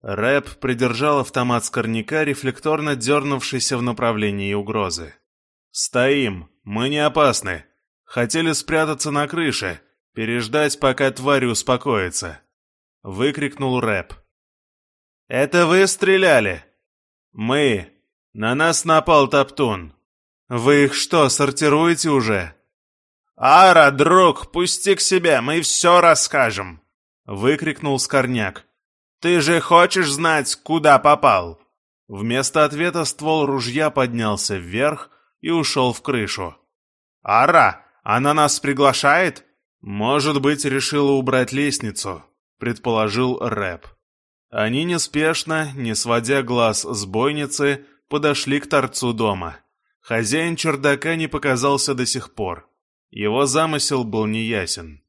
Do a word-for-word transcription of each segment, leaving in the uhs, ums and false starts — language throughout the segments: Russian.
Рэп придержал автомат Скорняка, рефлекторно дернувшийся в направлении угрозы. «Стоим! Мы не опасны! Хотели спрятаться на крыше, переждать, пока тварь успокоится!» — выкрикнул Рэп. «Это вы стреляли?» «Мы! На нас напал Топтун!» «Вы их что, сортируете уже?» «Ара, друг, пусти к себе, мы все расскажем!» — выкрикнул Скорняк. «Ты же хочешь знать, куда попал?» Вместо ответа ствол ружья поднялся вверх и ушел в крышу. «Ара, она нас приглашает?» «Может быть, решила убрать лестницу», — предположил Рэп. Они неспешно, не сводя глаз с бойницы, подошли к торцу дома. Хозяин чердака не показался до сих пор. Его замысел был неясен.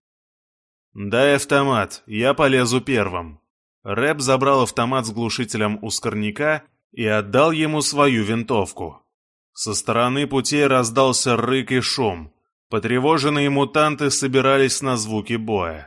«Дай автомат, я полезу первым». Рэп забрал автомат с глушителем у Скорняка и отдал ему свою винтовку. Со стороны путей раздался рык и шум. Потревоженные мутанты собирались на звуки боя.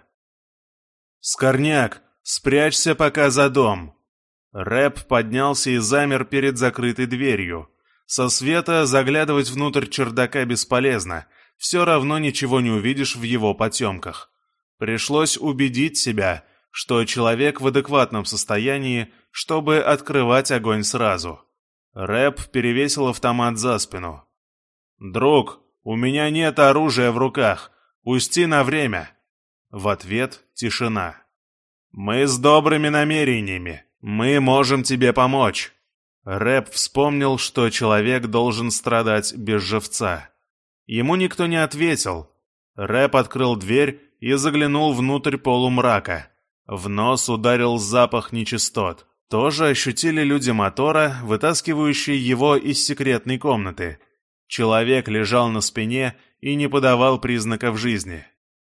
«Скорняк, спрячься пока за дом!» Рэп поднялся и замер перед закрытой дверью. Со света заглядывать внутрь чердака бесполезно, все равно ничего не увидишь в его потемках. Пришлось убедить себя, что человек в адекватном состоянии, чтобы открывать огонь сразу. Рэп перевесил автомат за спину. «Друг, у меня нет оружия в руках. Пусти на время». В ответ тишина. «Мы с добрыми намерениями. Мы можем тебе помочь». Рэп вспомнил, что человек должен страдать без живца. Ему никто не ответил. Рэп открыл дверь и заглянул внутрь полумрака. В нос ударил запах нечистот. Тоже ощутили люди мотора, вытаскивающие его из секретной комнаты. Человек лежал на спине и не подавал признаков жизни.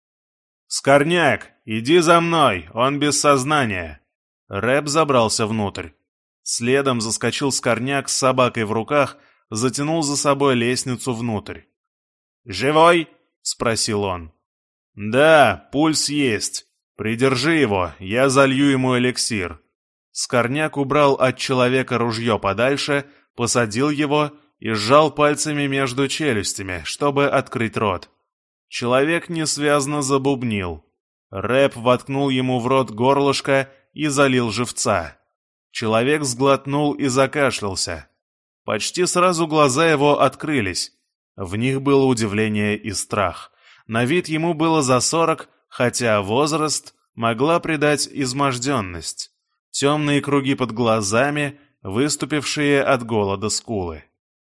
«Скорняк, иди за мной, он без сознания!» Рэп забрался внутрь. Следом заскочил Скорняк с собакой в руках, затянул за собой лестницу внутрь. «Живой?» — спросил он. «Да, пульс есть. Придержи его, я залью ему эликсир». Скорняк убрал от человека ружье подальше, посадил его и сжал пальцами между челюстями, чтобы открыть рот. Человек несвязно забубнил. Рэп воткнул ему в рот горлышко и залил живца. Человек сглотнул и закашлялся. Почти сразу глаза его открылись. В них было удивление и страх. На вид ему было за сорок, хотя возраст могла придать изможденность. Темные круги под глазами, выступившие от голода скулы.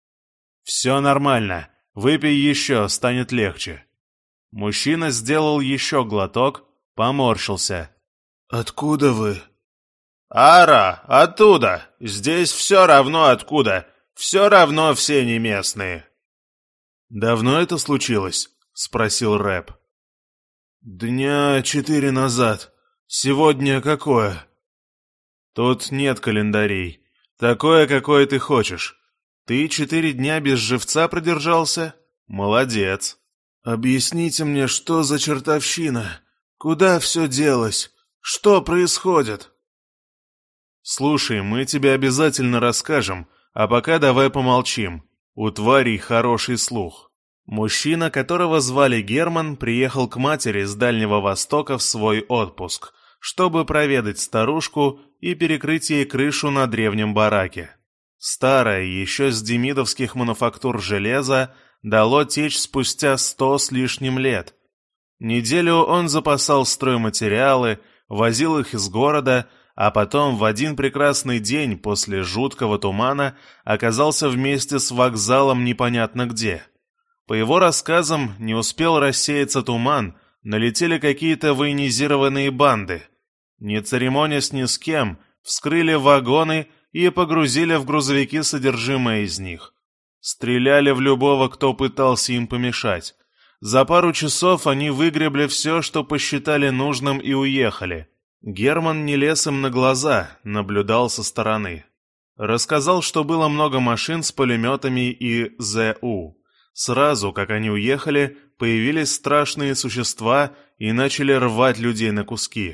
«Все нормально. Выпей еще, станет легче». Мужчина сделал еще глоток, поморщился. «Откуда вы?» «Ара, оттуда! Здесь все равно откуда. Все равно все не местные». «Давно это случилось?» — спросил Рэп. «Дня четыре назад. Сегодня какое?» «Тут нет календарей. Такое, какое ты хочешь. Ты четыре дня без живца продержался? Молодец». «Объясните мне, что за чертовщина? Куда все делось? Что происходит?» «Слушай, мы тебе обязательно расскажем, а пока давай помолчим. У тварей хороший слух». Мужчина, которого звали Герман, приехал к матери с Дальнего Востока в свой отпуск, чтобы проведать старушку и перекрыть ей крышу на древнем бараке. Старое, еще с демидовских мануфактур железо, дало течь спустя сто с лишним лет. Неделю он запасал стройматериалы, возил их из города, а потом в один прекрасный день после жуткого тумана оказался вместе с вокзалом непонятно где. По его рассказам, не успел рассеяться туман, налетели какие-то военизированные банды. Не церемонясь ни с кем, вскрыли вагоны и погрузили в грузовики содержимое из них. Стреляли в любого, кто пытался им помешать. За пару часов они выгребли все, что посчитали нужным, и уехали. Герман не лез им на глаза, наблюдал со стороны. Рассказал, что было много машин с пулеметами и ЗУ. Сразу, как они уехали, появились страшные существа и начали рвать людей на куски.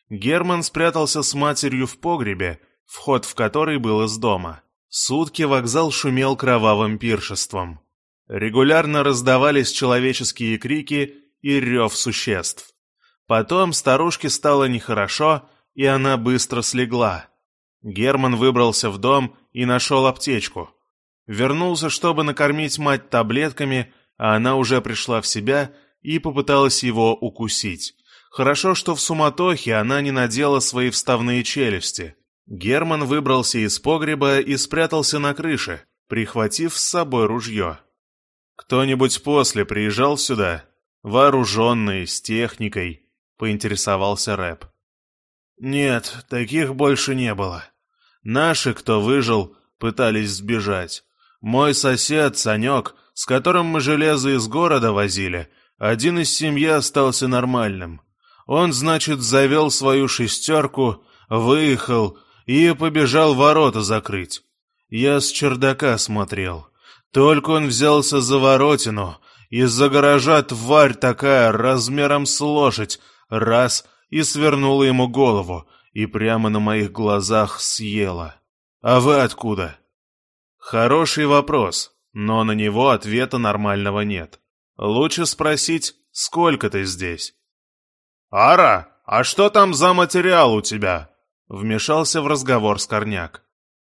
Герман спрятался с матерью в погребе, вход в который был из дома. Сутки вокзал шумел кровавым пиршеством. Регулярно раздавались человеческие крики и рев существ. Потом старушке стало нехорошо, и она быстро слегла. Герман выбрался в дом и нашел аптечку. Вернулся, чтобы накормить мать таблетками, а она уже пришла в себя и попыталась его укусить. Хорошо, что в суматохе она не надела свои вставные челюсти. Герман выбрался из погреба и спрятался на крыше, прихватив с собой ружье. «Кто-нибудь после приезжал сюда? Вооруженный, с техникой?» — поинтересовался Рэп. «Нет, таких больше не было. Наши, кто выжил, пытались сбежать. Мой сосед, Санек, с которым мы железо из города возили, один из семьи остался нормальным. Он, значит, завел свою шестерку, выехал и побежал ворота закрыть. Я с чердака смотрел. Только он взялся за воротину, из-за гаража тварь такая, размером с лошадь, раз и свернула ему голову, и прямо на моих глазах съела. А вы откуда?» Хороший вопрос, но на него ответа нормального нет. Лучше спросить, сколько ты здесь? «Ара, а что там за материал у тебя?» Вмешался в разговор Скорняк.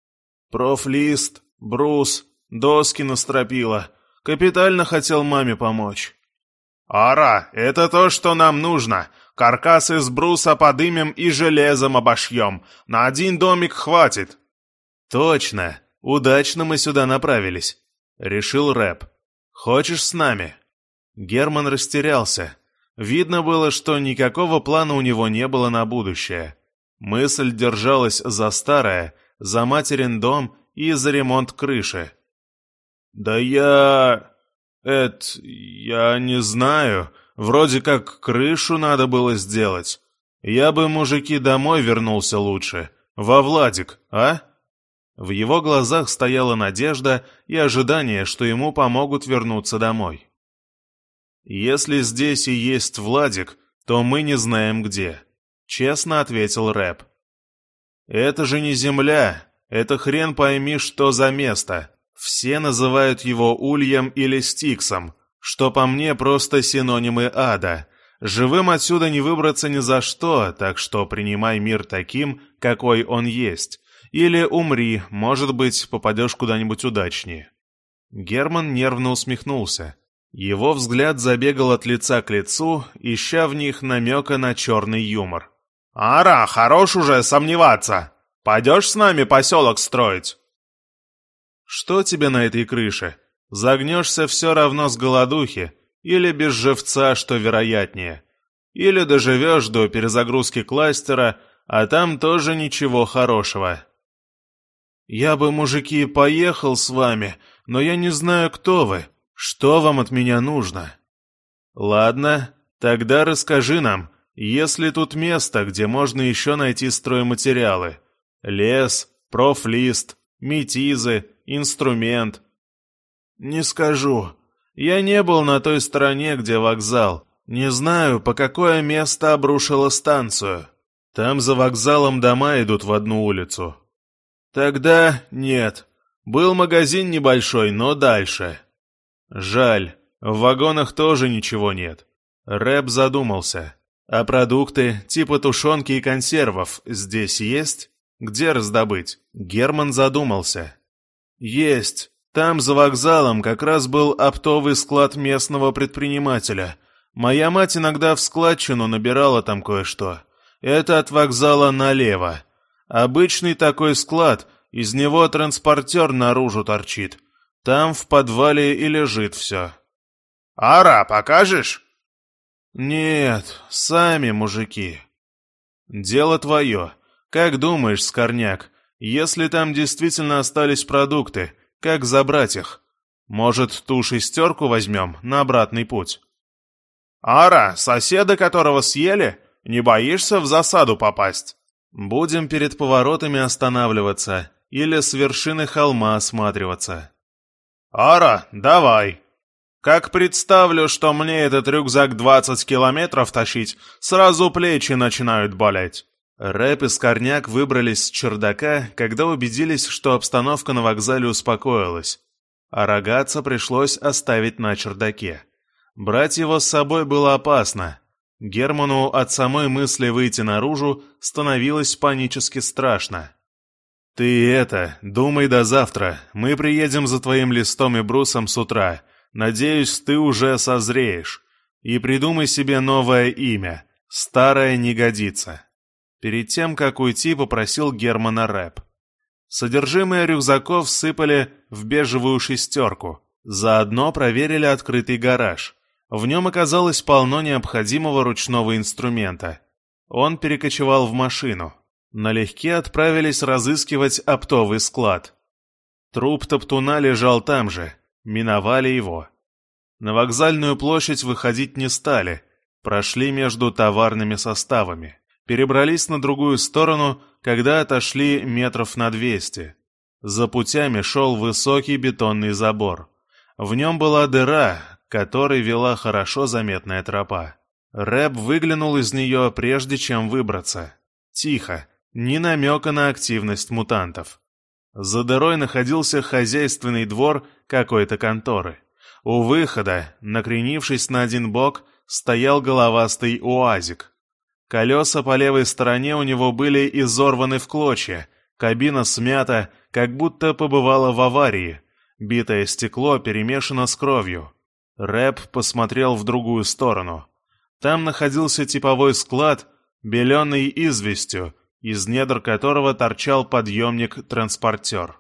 «Профлист, брус, доски на стропила. Капитально хотел маме помочь». «Ара, это то, что нам нужно. Каркас из бруса подымем и железом обошьем. На один домик хватит». «Точно. Удачно мы сюда направились», — решил Рэп. «Хочешь с нами?» Герман растерялся. Видно было, что никакого плана у него не было на будущее. Мысль держалась за старое, за материн дом и за ремонт крыши. «Да я... это... я не знаю. Вроде как крышу надо было сделать. Я бы, мужики, домой вернулся лучше. Во Владик, а?» В его глазах стояла надежда и ожидание, что ему помогут вернуться домой. «Если здесь и есть Владик, то мы не знаем где», — честно ответил Рэп. «Это же не земля, это хрен пойми, что за место. Все называют его Ульем или Стиксом, что по мне просто синонимы ада. Живым отсюда не выбраться ни за что, так что принимай мир таким, какой он есть. Или умри, может быть, попадешь куда-нибудь удачнее». Герман нервно усмехнулся. Его взгляд забегал от лица к лицу, ища в них намека на черный юмор. «Ара, хорош уже сомневаться! Пойдешь с нами поселок строить?» «Что тебе на этой крыше? Загнешься все равно с голодухи, или без живца, что вероятнее. Или доживешь до перезагрузки кластера, а там тоже ничего хорошего». «Я бы, мужики, поехал с вами, но я не знаю, кто вы. Что вам от меня нужно?» «Ладно, тогда расскажи нам, есть ли тут место, где можно еще найти стройматериалы? Лес, профлист, метизы, инструмент». «Не скажу. Я не был на той стороне, где вокзал. Не знаю, по какое место обрушило станцию. Там за вокзалом дома идут в одну улицу». «Тогда нет. Был магазин небольшой, но дальше». «Жаль, в вагонах тоже ничего нет». Рэп задумался. «А продукты, типа тушенки и консервов, здесь есть? Где раздобыть?» Герман задумался. «Есть. Там за вокзалом как раз был оптовый склад местного предпринимателя. Моя мать иногда в складчину набирала там кое-что. Это от вокзала налево. Обычный такой склад, из него транспортер наружу торчит. Там в подвале и лежит все». «Ара, покажешь?» «Нет, сами мужики». «Дело твое. Как думаешь, Скорняк, если там действительно остались продукты, как забрать их? Может, ту шестерку возьмем на обратный путь?» «Ара, соседа, которого съели? Не боишься в засаду попасть?» «Будем перед поворотами останавливаться или с вершины холма осматриваться». «Ара, давай. Как представлю, что мне этот рюкзак двадцать километров тащить, сразу плечи начинают болеть». Рэп и Скорняк выбрались с чердака, когда убедились, что обстановка на вокзале успокоилась, а Рогатца пришлось оставить на чердаке. Брать его с собой было опасно. Герману от самой мысли выйти наружу становилось панически страшно. «Ты это, думай до завтра. Мы приедем за твоим листом и брусом с утра. Надеюсь, ты уже созреешь. И придумай себе новое имя. Старое не годится». Перед тем, как уйти, попросил Германа Рэп. Содержимое рюкзаков сыпали в бежевую шестерку. Заодно проверили открытый гараж. В нем оказалось полно необходимого ручного инструмента. Он перекочевал в машину. Налегке отправились разыскивать оптовый склад. Труп топтуна лежал там же. Миновали его. На вокзальную площадь выходить не стали. Прошли между товарными составами. Перебрались на другую сторону, когда отошли метров на двести. За путями шел высокий бетонный забор. В нем была дыра, к которой вела хорошо заметная тропа. Рэп выглянул из нее, прежде чем выбраться. Тихо, ни намека на активность мутантов. За дырой находился хозяйственный двор какой-то конторы. У выхода, накренившись на один бок, стоял головастый уазик. Колеса по левой стороне у него были изорваны в клочья, кабина смята, как будто побывала в аварии, битое стекло перемешано с кровью. Рэп посмотрел в другую сторону. Там находился типовой склад, беленый известью, из недр которого торчал подъемник-транспортер.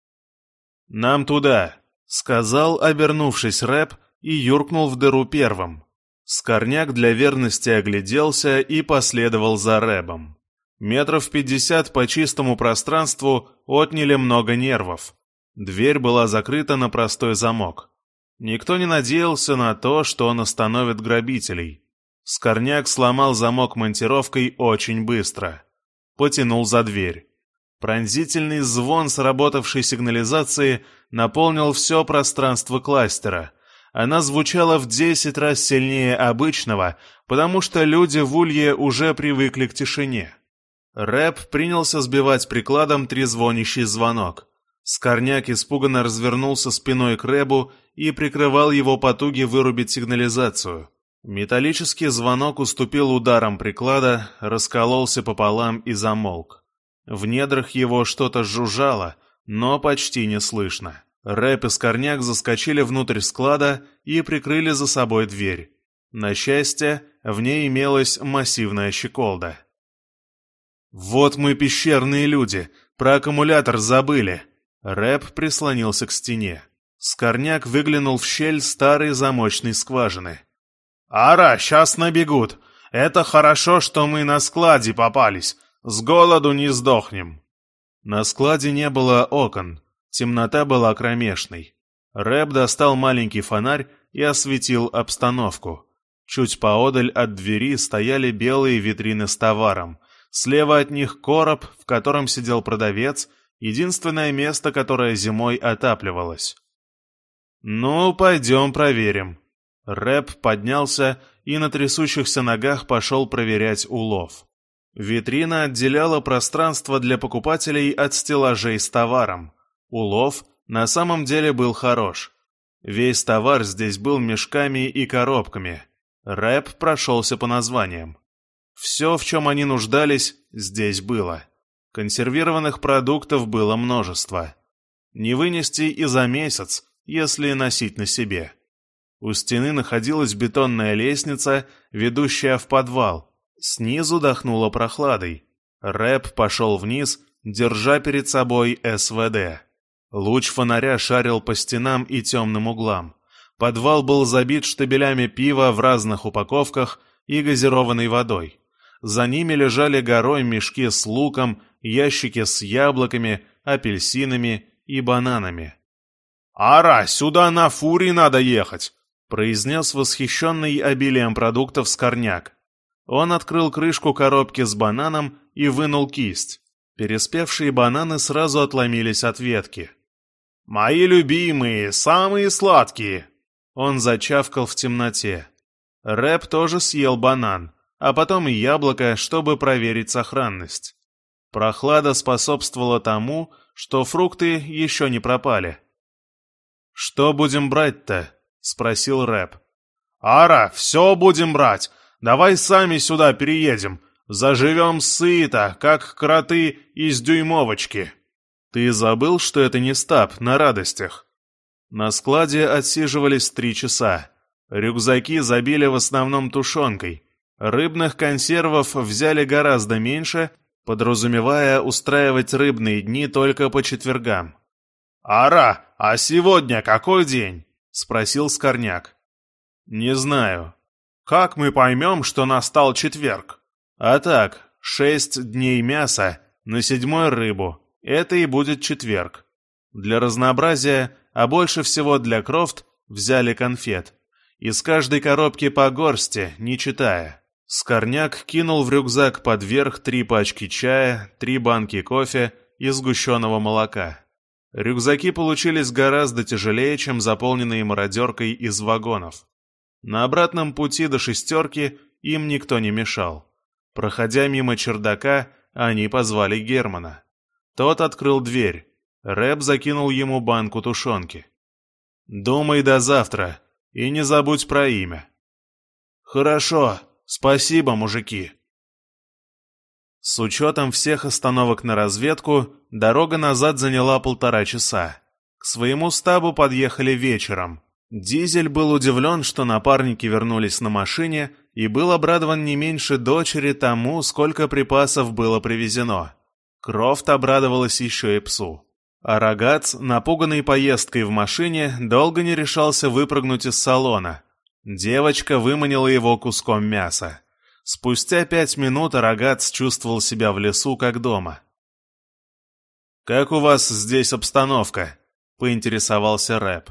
«Нам туда», — сказал, обернувшись Рэп, и юркнул в дыру первым. Скорняк для верности огляделся и последовал за Рэбом. Метров пятьдесят по чистому пространству отняли много нервов. Дверь была закрыта на простой замок. Никто не надеялся на то, что он остановит грабителей. Скорняк сломал замок монтировкой очень быстро. Потянул за дверь. Пронзительный звон сработавшей сигнализации наполнил все пространство кластера. Она звучала в десять раз сильнее обычного, потому что люди в Улье уже привыкли к тишине. Рэп принялся сбивать прикладом трезвонящий звонок. Скорняк испуганно развернулся спиной к Рэбу и прикрывал его потуги вырубить сигнализацию. Металлический звонок уступил ударам приклада, раскололся пополам и замолк. В недрах его что-то жужжало, но почти не слышно. Рэп и Скорняк заскочили внутрь склада и прикрыли за собой дверь. На счастье, в ней имелась массивная щеколда. «Вот мы пещерные люди, про аккумулятор забыли!» Рэп прислонился к стене. Скорняк выглянул в щель старой замочной скважины. «Ара, сейчас набегут! Это хорошо, что мы на складе попались! С голоду не сдохнем!» На складе не было окон. Темнота была кромешной. Рэп достал маленький фонарь и осветил обстановку. Чуть поодаль от двери стояли белые витрины с товаром. Слева от них короб, в котором сидел продавец, единственное место, которое зимой отапливалось. «Ну, пойдем проверим». Рэп поднялся и на трясущихся ногах пошел проверять улов. Витрина отделяла пространство для покупателей от стеллажей с товаром. Улов на самом деле был хорош. Весь товар здесь был мешками и коробками. Рэп прошелся по названиям. Все, в чем они нуждались, здесь было. Консервированных продуктов было множество. Не вынести и за месяц, если носить на себе. У стены находилась бетонная лестница, ведущая в подвал. Снизу дохнуло прохладой. Рэп пошел вниз, держа перед собой эс вэ дэ. Луч фонаря шарил по стенам и темным углам. Подвал был забит штабелями пива в разных упаковках и газированной водой. За ними лежали горой мешки с луком, ящики с яблоками, апельсинами и бананами. «Ара, сюда на фуре надо ехать!» — произнес восхищенный обилием продуктов Скорняк. Он открыл крышку коробки с бананом и вынул кисть. Переспевшие бананы сразу отломились от ветки. «Мои любимые, самые сладкие!» Он зачавкал в темноте. Рэп тоже съел банан. а потом и яблоко, чтобы проверить сохранность. Прохлада способствовала тому, что фрукты еще не пропали. «Что будем брать-то?» — спросил Рэп. «Ара, все будем брать. Давай сами сюда переедем. Заживем сыто, как кроты из дюймовочки». «Ты забыл, что это не стаб на радостях?» На складе отсиживались три часа. Рюкзаки забили в основном тушенкой. Рыбных консервов взяли гораздо меньше, подразумевая устраивать рыбные дни только по четвергам. «Ара, а сегодня какой день?» — спросил Скорняк. «Не знаю. Как мы поймем, что настал четверг?» «А так, шесть дней мяса, на седьмой рыбу. Это и будет четверг. Для разнообразия, а больше всего для Крофт, взяли конфет. Из каждой коробки по горсти, не читая». Скорняк кинул в рюкзак под верх три пачки чая, три банки кофе и сгущенного молока. Рюкзаки получились гораздо тяжелее, чем заполненные мародеркой из вагонов. На обратном пути до шестерки им никто не мешал. Проходя мимо чердака, они позвали Германа. Тот открыл дверь. Рэп закинул ему банку тушенки. «Думай до завтра, и не забудь про имя». «Хорошо, спасибо, мужики». С учетом всех остановок на разведку, дорога назад заняла полтора часа. К своему стабу подъехали вечером. Дизель был удивлен, что напарники вернулись на машине, и был обрадован не меньше дочери тому, сколько припасов было привезено. Крофт обрадовалась еще и псу. А Рогац, напуганный поездкой в машине, долго не решался выпрыгнуть из салона. Девочка выманила его куском мяса. Спустя пять минут Рогац чувствовал себя в лесу как дома. «Как у вас здесь обстановка?» — поинтересовался Рэп.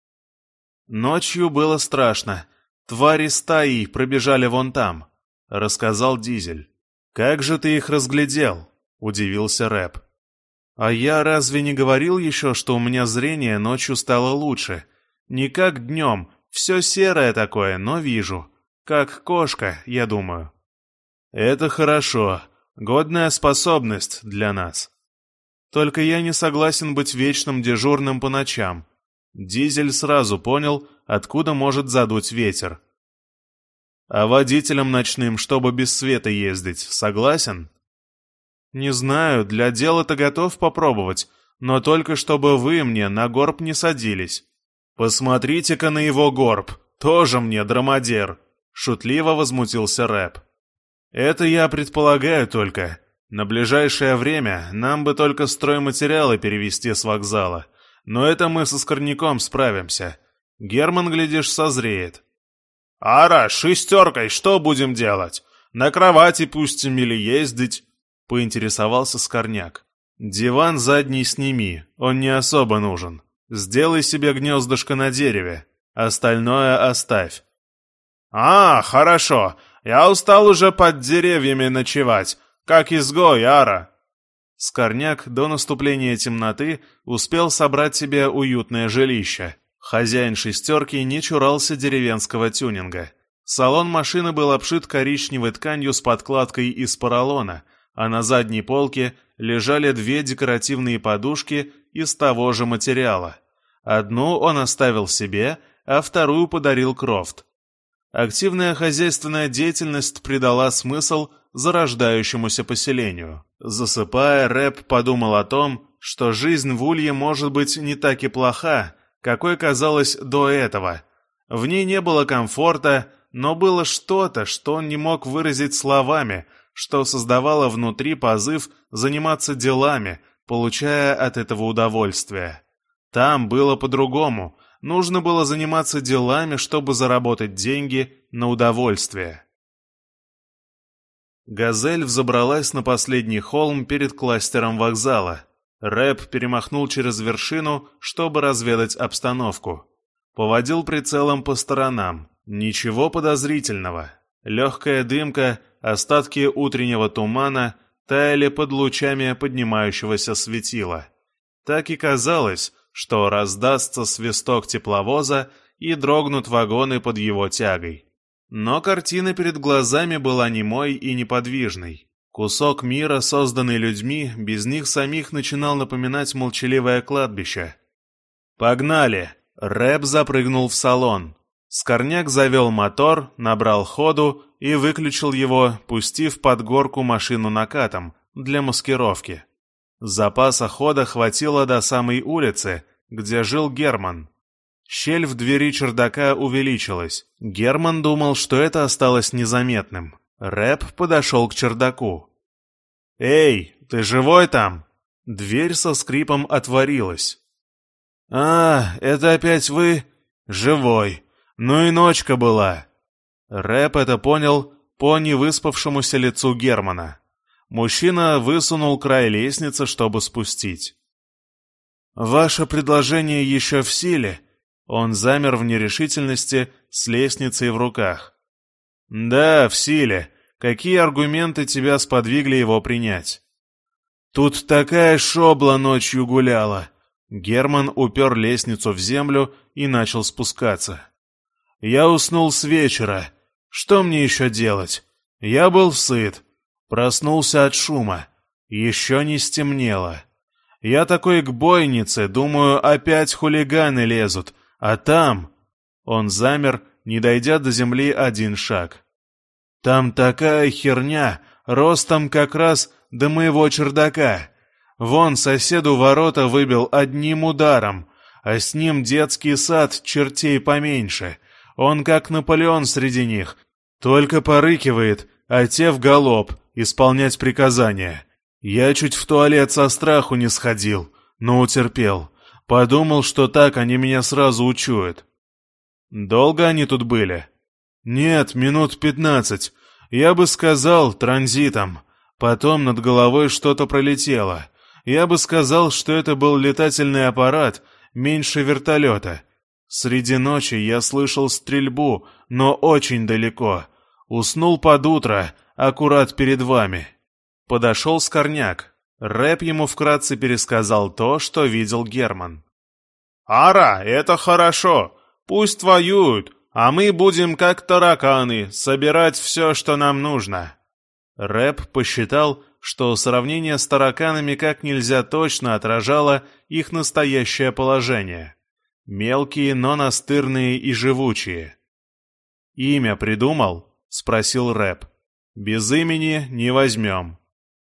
«Ночью было страшно. Твари стаи пробежали вон там», — рассказал Дизель. «Как же ты их разглядел?» — удивился Рэп. «А я разве не говорил еще, что у меня зрение ночью стало лучше? Не как днем, все серое такое, но вижу. Как кошка, я думаю». «Это хорошо. Годная способность для нас. Только я не согласен быть вечным дежурным по ночам». Дизель сразу понял, откуда может задуть ветер. «А водителям ночным, чтобы без света ездить, согласен?» «Не знаю, для дела-то готов попробовать, но только чтобы вы мне на горб не садились». «Посмотрите-ка на его горб, тоже мне драмадер», — шутливо возмутился Рэп. «Это я предполагаю только. На ближайшее время нам бы только стройматериалы перевезти с вокзала. Но это мы со Скорняком справимся. Герман, глядишь, созреет». «Ара, шестеркой что будем делать? На кровати пустим или ездить?» — поинтересовался Скорняк. «Диван задний сними, он не особо нужен. Сделай себе гнездышко на дереве, остальное оставь». «А, хорошо, я устал уже под деревьями ночевать, как изгой, Ара». Скорняк до наступления темноты успел собрать себе уютное жилище. Хозяин шестерки не чурался деревенского тюнинга. Салон машины был обшит коричневой тканью с подкладкой из поролона, а на задней полке лежали две декоративные подушки из того же материала. Одну он оставил себе, а вторую подарил Крофт. Активная хозяйственная деятельность придала смысл зарождающемуся поселению. Засыпая, Рэп подумал о том, что жизнь в Улье может быть не так и плоха, какой казалось до этого. В ней не было комфорта, но было что-то, что он не мог выразить словами, что создавало внутри позыв заниматься делами, получая от этого удовольствие. Там было по-другому. Нужно было заниматься делами, чтобы заработать деньги на удовольствие. «Газель» взобралась на последний холм перед кластером вокзала. Рэп перемахнул через вершину, чтобы разведать обстановку. Поводил прицелом по сторонам. Ничего подозрительного. Легкая дымка, остатки утреннего тумана таяли под лучами поднимающегося светила. Так и казалось, что раздастся свисток тепловоза и дрогнут вагоны под его тягой. Но картина перед глазами была немой и неподвижной. Кусок мира, созданный людьми, без них самих начинал напоминать молчаливое кладбище. «Погнали!» Рэп запрыгнул в салон. Скорняк завел мотор, набрал ходу и выключил его, пустив под горку машину накатом для маскировки. Запаса хода хватило до самой улицы, где жил Герман. Щель в двери чердака увеличилась. Герман думал, что это осталось незаметным. Рэп подошел к чердаку. «Эй, ты живой там?» Дверь со скрипом отворилась. «А, это опять вы? Живой. Ну и ночка была». Рэп это понял по невыспавшемуся лицу Германа. Мужчина высунул край лестницы, чтобы спустить. «Ваше предложение еще в силе?» Он замер в нерешительности с лестницей в руках. «Да, в силе. Какие аргументы тебя сподвигли его принять?» «Тут такая шобла ночью гуляла». Герман упер лестницу в землю и начал спускаться. «Я уснул с вечера. Что мне еще делать? Я был сыт. Проснулся от шума. Еще не стемнело. Я такой к бойнице, думаю, опять хулиганы лезут. А там...» Он замер, не дойдя до земли один шаг. «Там такая херня, ростом как раз до моего чердака. Вон соседу ворота выбил одним ударом, а с ним детский сад чертей поменьше. Он как Наполеон среди них, только порыкивает, а те в галоп исполнять приказания. Я чуть в туалет со страху не сходил, но утерпел. Подумал, что так они меня сразу учуют». «Долго они тут были?» «Нет, минут пятнадцать. Я бы сказал, транзитом. Потом над головой что-то пролетело. Я бы сказал, что это был летательный аппарат, меньше вертолета. Среди ночи я слышал стрельбу, но очень далеко. Уснул под утро, аккурат перед вами». Подошел Скорняк. Рэп ему вкратце пересказал то, что видел Герман. «Ара, это хорошо. Пусть воюют, а мы будем как тараканы, собирать все, что нам нужно». Рэп посчитал, что сравнение с тараканами как нельзя точно отражало их настоящее положение. Мелкие, но настырные и живучие. «Имя придумал?» — спросил Рэп. «Без имени не возьмем».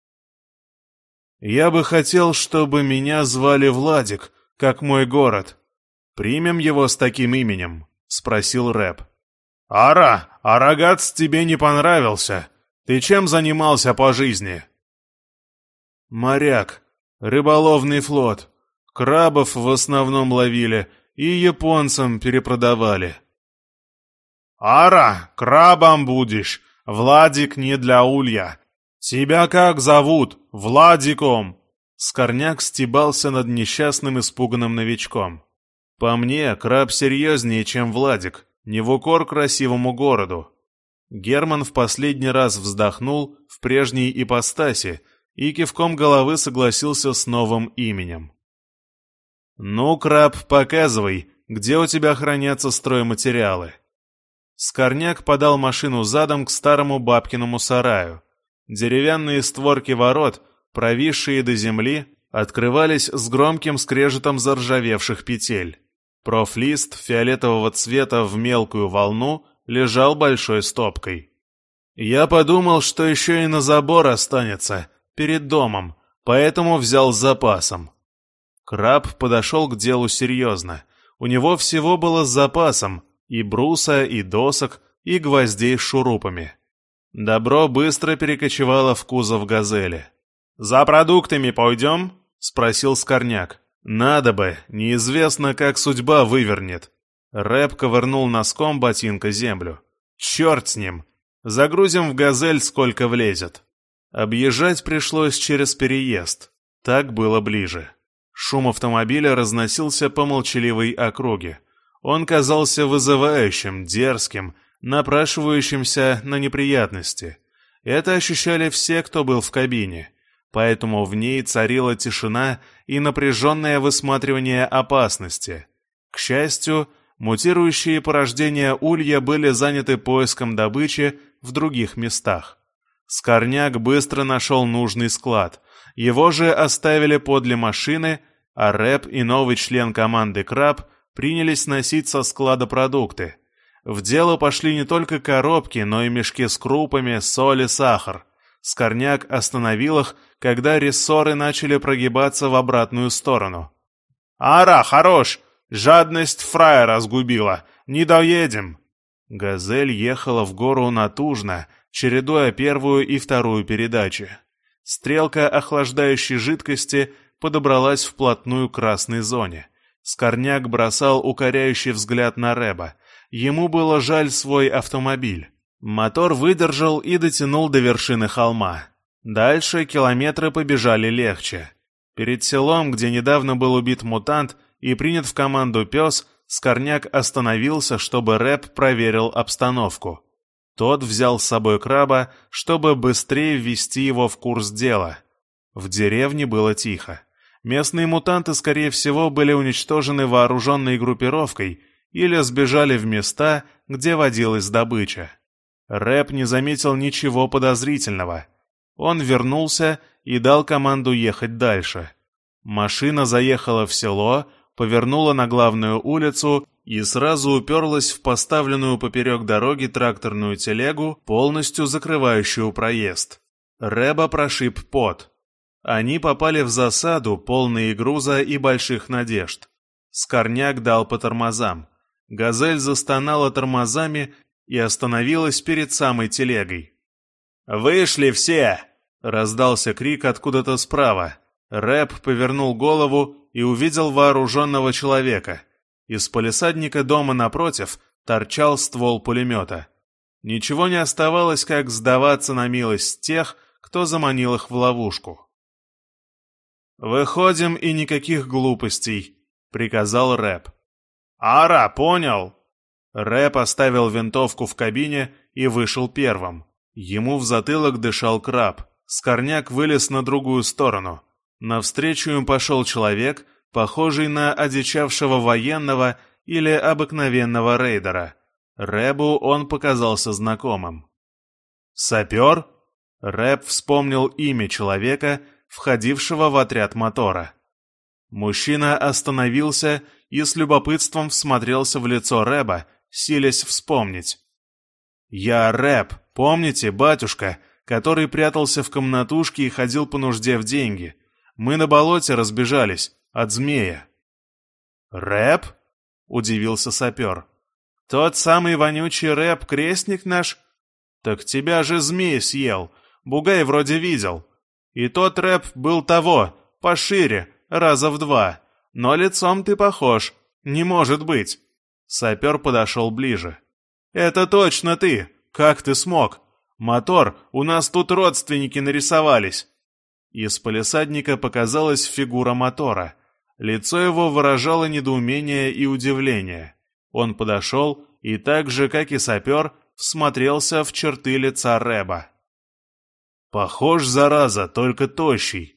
«Я бы хотел, чтобы меня звали Владик, как мой город. Примем его с таким именем?» — спросил Рэп. «Ара, а Рогац тебе не понравился? Ты чем занимался по жизни?» «Моряк, рыболовный флот. Крабов в основном ловили и японцам перепродавали». «Ара, крабом будешь. Владик не для улья. Тебя как зовут? Владиком!» Скорняк стебался над несчастным испуганным новичком. «По мне, краб серьезнее, чем Владик, не в укор красивому городу». Герман в последний раз вздохнул в прежней ипостаси и кивком головы согласился с новым именем. «Ну, краб, показывай, где у тебя хранятся стройматериалы». Скорняк подал машину задом к старому бабкиному сараю. Деревянные створки ворот, провисшие до земли, открывались с громким скрежетом заржавевших петель. Профлист фиолетового цвета в мелкую волну лежал большой стопкой. «Я подумал, что еще и на забор останется, перед домом, поэтому взял с запасом». Краб подошел к делу серьезно. У него всего было с запасом и бруса, и досок, и гвоздей с шурупами. Добро быстро перекочевало в кузов «Газели». «За продуктами пойдем?» — спросил Скорняк. «Надо бы, неизвестно, как судьба вывернет». Рэп ковырнул носком ботинка землю. «Черт с ним! Загрузим в «Газель» сколько влезет». Объезжать пришлось через переезд. Так было ближе. Шум автомобиля разносился по молчаливой округе. Он казался вызывающим, дерзким, напрашивающимся на неприятности. Это ощущали все, кто был в кабине. Поэтому в ней царила тишина и напряженное высматривание опасности. К счастью, Мутирующие порождения улья были заняты поиском добычи в других местах. Скорняк быстро нашел нужный склад. Его же оставили подле машины, а Рэп и новый член команды «Краб» принялись носить со склада продукты. В дело пошли не только коробки, но и мешки с крупами, соль и сахар. Скорняк остановил их, когда рессоры начали прогибаться в обратную сторону. «Ара, хорош! Жадность фрая разгубила! Не доедем!» «Газель» ехала в гору натужно, чередуя первую и вторую передачи. Стрелка охлаждающей жидкости подобралась вплотную к красной зоне. Скорняк бросал укоряющий взгляд на Рэба. Ему было жаль свой автомобиль. Мотор выдержал и дотянул до вершины холма. Дальше километры побежали легче. Перед селом, где недавно был убит мутант и принят в команду пес, Скорняк остановился, чтобы Рэп проверил обстановку. Тот взял с собой Краба, чтобы быстрее ввести его в курс дела. В деревне было тихо. Местные мутанты, скорее всего, были уничтожены вооруженной группировкой или сбежали в места, где водилась добыча. Рэп не заметил ничего подозрительного. Он вернулся и дал команду ехать дальше. Машина заехала в село, повернула на главную улицу и сразу уперлась в поставленную поперек дороги тракторную телегу, полностью закрывающую проезд. Рэба прошиб пот. Они попали в засаду, полные груза и больших надежд. Скорняк дал по тормозам. «Газель» застонала тормозами и остановилась перед самой телегой. «Вышли все!» — раздался крик откуда-то справа. Рэп повернул голову и увидел вооруженного человека. Из палисадника дома напротив торчал ствол пулемета. Ничего не оставалось, как сдаваться на милость тех, кто заманил их в ловушку. «Выходим, и никаких глупостей», — приказал Рэп. «Ара, понял!» Рэп оставил винтовку в кабине и вышел первым. Ему в затылок дышал Краб. Скорняк вылез на другую сторону. Навстречу им пошел человек, похожий на одичавшего военного или обыкновенного рейдера. Рэбу он показался знакомым. «Сапер?» Рэб вспомнил имя человека, входившего в отряд мотора. Мужчина остановился и с любопытством всмотрелся в лицо Рэба, силясь вспомнить. «Я Рэб, помните, батюшка, который прятался в комнатушке и ходил по нужде в деньги? Мы на болоте разбежались, от змея». «Рэб?» — удивился сапер. «Тот самый вонючий Рэб, крестник наш? Так тебя же змей съел, Бугай вроде видел. И тот Рэб был того, пошире, раза в два, но лицом ты похож, не может быть». Сапер подошел ближе. «Это точно ты! Как ты смог? Мотор, у нас тут родственники нарисовались!» Из палисадника показалась фигура Мотора. Лицо его выражало недоумение и удивление. Он подошел и так же, как и сапер, всмотрелся в черты лица Рэба. «Похож, зараза, только тощий».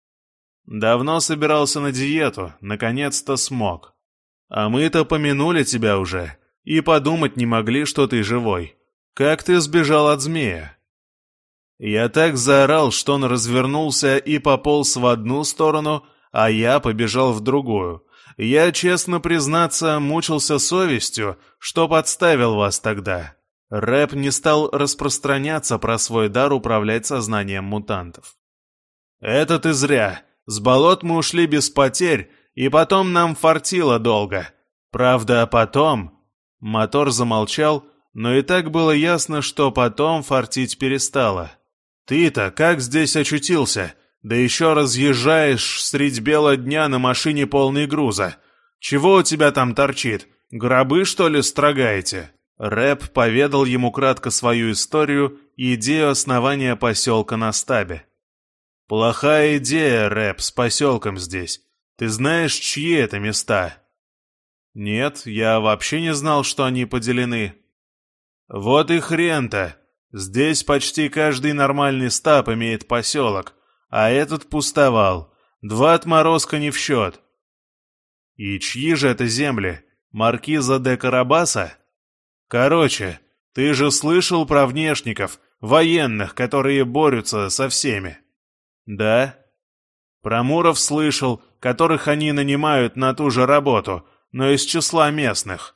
«Давно собирался на диету, наконец-то смог. А мы-то помянули тебя уже и подумать не могли, что ты живой. Как ты сбежал от змея?» Я так заорал, что он развернулся и пополз в одну сторону, а я побежал в другую. Я, честно признаться, мучился совестью, что подставил вас тогда. Рэп не стал распространяться про свой дар управлять сознанием мутантов. «Это ты зря. С болот мы ушли без потерь, и потом нам фартило долго. Правда, потом...» Мотор замолчал, но и так было ясно, что потом фартить перестало. «Ты-то как здесь очутился? Да еще разъезжаешь средь бела дня на машине полной груза. Чего у тебя там торчит? Гробы, что ли, строгаете?» Рэп поведал ему кратко свою историю и идею основания поселка на стабе. «Плохая идея, Рэп, с поселком здесь. Ты знаешь, чьи это места?» «Нет, я вообще не знал, что они поделены». «Вот и хрен-то! Здесь почти каждый нормальный стаб имеет поселок, а этот пустовал. Два отморозка не в счет». «И чьи же это земли? Маркиза де Карабаса? Короче, ты же слышал про внешников, военных, которые борются со всеми? Да. Про муров слышал, которых они нанимают на ту же работу, но из числа местных.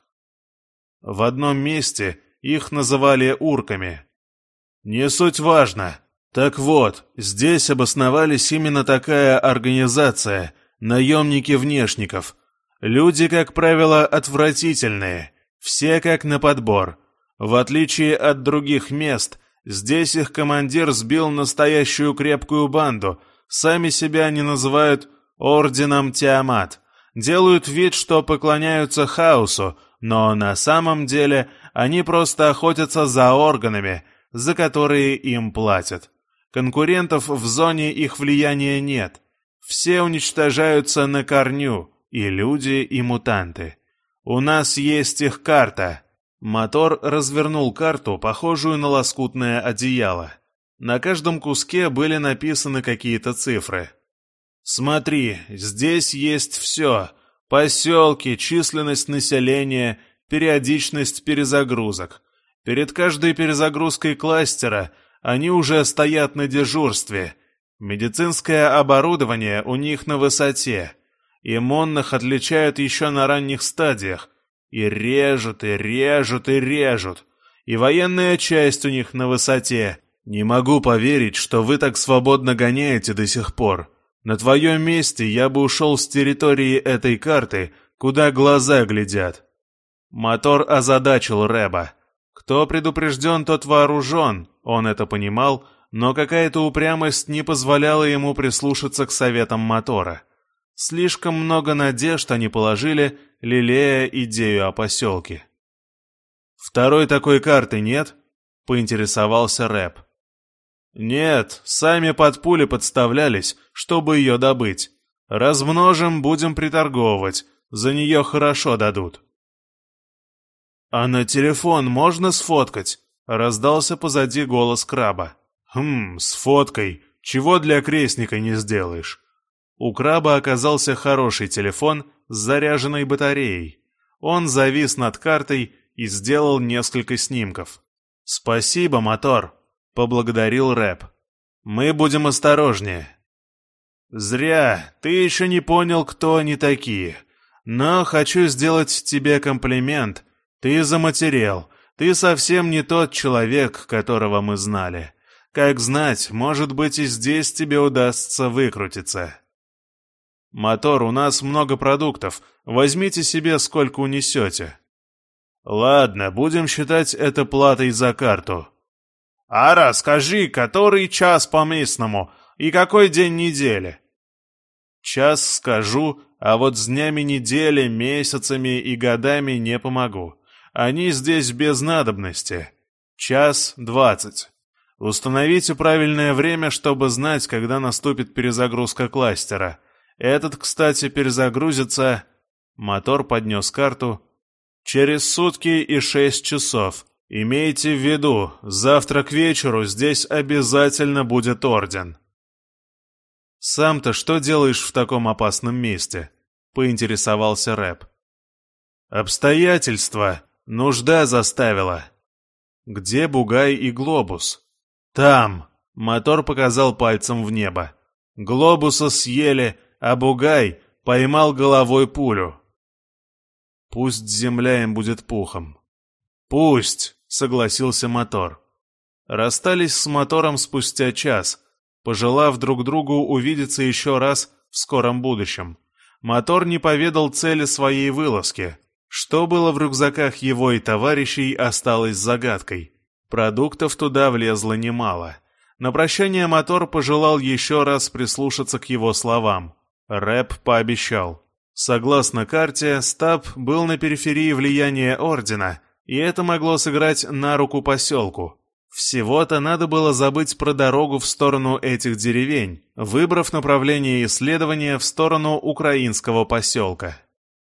В одном месте их называли урками. Не суть важно. Так вот, здесь обосновались именно такая организация — наемники внешников. Люди, как правило, отвратительные, все как на подбор. В отличие от других мест, здесь их командир сбил настоящую крепкую банду, сами себя они называют Орденом Тиамат, делают вид, что поклоняются хаосу, но на самом деле они просто охотятся за органами, за которые им платят. Конкурентов в зоне их влияния нет. Все уничтожаются на корню, и люди, и мутанты. У нас есть их карта. Мотор развернул карту, похожую на лоскутное одеяло. На каждом куске были написаны какие-то цифры. Смотри, здесь есть все. Поселки, численность населения, периодичность перезагрузок. Перед каждой перезагрузкой кластера они уже стоят на дежурстве. Медицинское оборудование у них на высоте. Иммунных отличают еще на ранних стадиях. И режут, и режут, и режут. И военная часть у них на высоте. Не могу поверить, что вы так свободно гоняете до сих пор. На твоем месте я бы ушел с территории этой карты, куда глаза глядят. Мотор озадачил Рэба. Кто предупрежден, тот вооружен, он это понимал, но какая-то упрямость не позволяла ему прислушаться к советам Мотора. Слишком много надежд они положили, лелея идею о поселке. «Второй такой карты нет?» — поинтересовался Рэб. «Нет, сами под пули подставлялись, чтобы ее добыть. Размножим, будем приторговывать, за нее хорошо дадут». «А на телефон можно сфоткать?» — раздался позади голос краба. «Хм, с фоткой. Чего для крестника не сделаешь?» У краба оказался хороший телефон с заряженной батареей. Он завис над картой и сделал несколько снимков. «Спасибо, Мотор», — поблагодарил Рэб. «Мы будем осторожнее». «Зря, ты еще не понял, кто они такие. Но хочу сделать тебе комплимент. Ты заматерел. Ты совсем не тот человек, которого мы знали. Как знать, может быть, и здесь тебе удастся выкрутиться». «Мотор, у нас много продуктов. Возьмите себе, сколько унесете». «Ладно, будем считать это платой за карту». «Ара, скажи, который час по местному и какой день недели?» «Час скажу, а вот с днями недели, месяцами и годами не помогу. Они здесь без надобности. Час двадцать. Установите правильное время, чтобы знать, когда наступит перезагрузка кластера. Этот, кстати, перезагрузится...» Мотор поднес карту. «Через сутки и шесть часов. Имейте в виду, завтра к вечеру здесь обязательно будет орден». «Сам-то что делаешь в таком опасном месте?» — поинтересовался Рэб. «Обстоятельства. Нужда заставила». «Где Бугай и Глобус?» «Там!» — Мотор показал пальцем в небо. «Глобуса съели, а Бугай поймал головой пулю». «Пусть земля им будет пухом». «Пусть!» — согласился Мотор. Расстались с Мотором спустя час, пожелав друг другу увидеться еще раз в скором будущем. Мотор не поведал цели своей вылазки. Что было в рюкзаках его и товарищей, осталось загадкой. Продуктов туда влезло немало. На прощание Мотор пожелал еще раз прислушаться к его словам. Рэб пообещал. Согласно карте, Стаб был на периферии влияния Ордена, и это могло сыграть на руку поселку. Всего-то надо было забыть про дорогу в сторону этих деревень, выбрав направление исследования в сторону украинского поселка.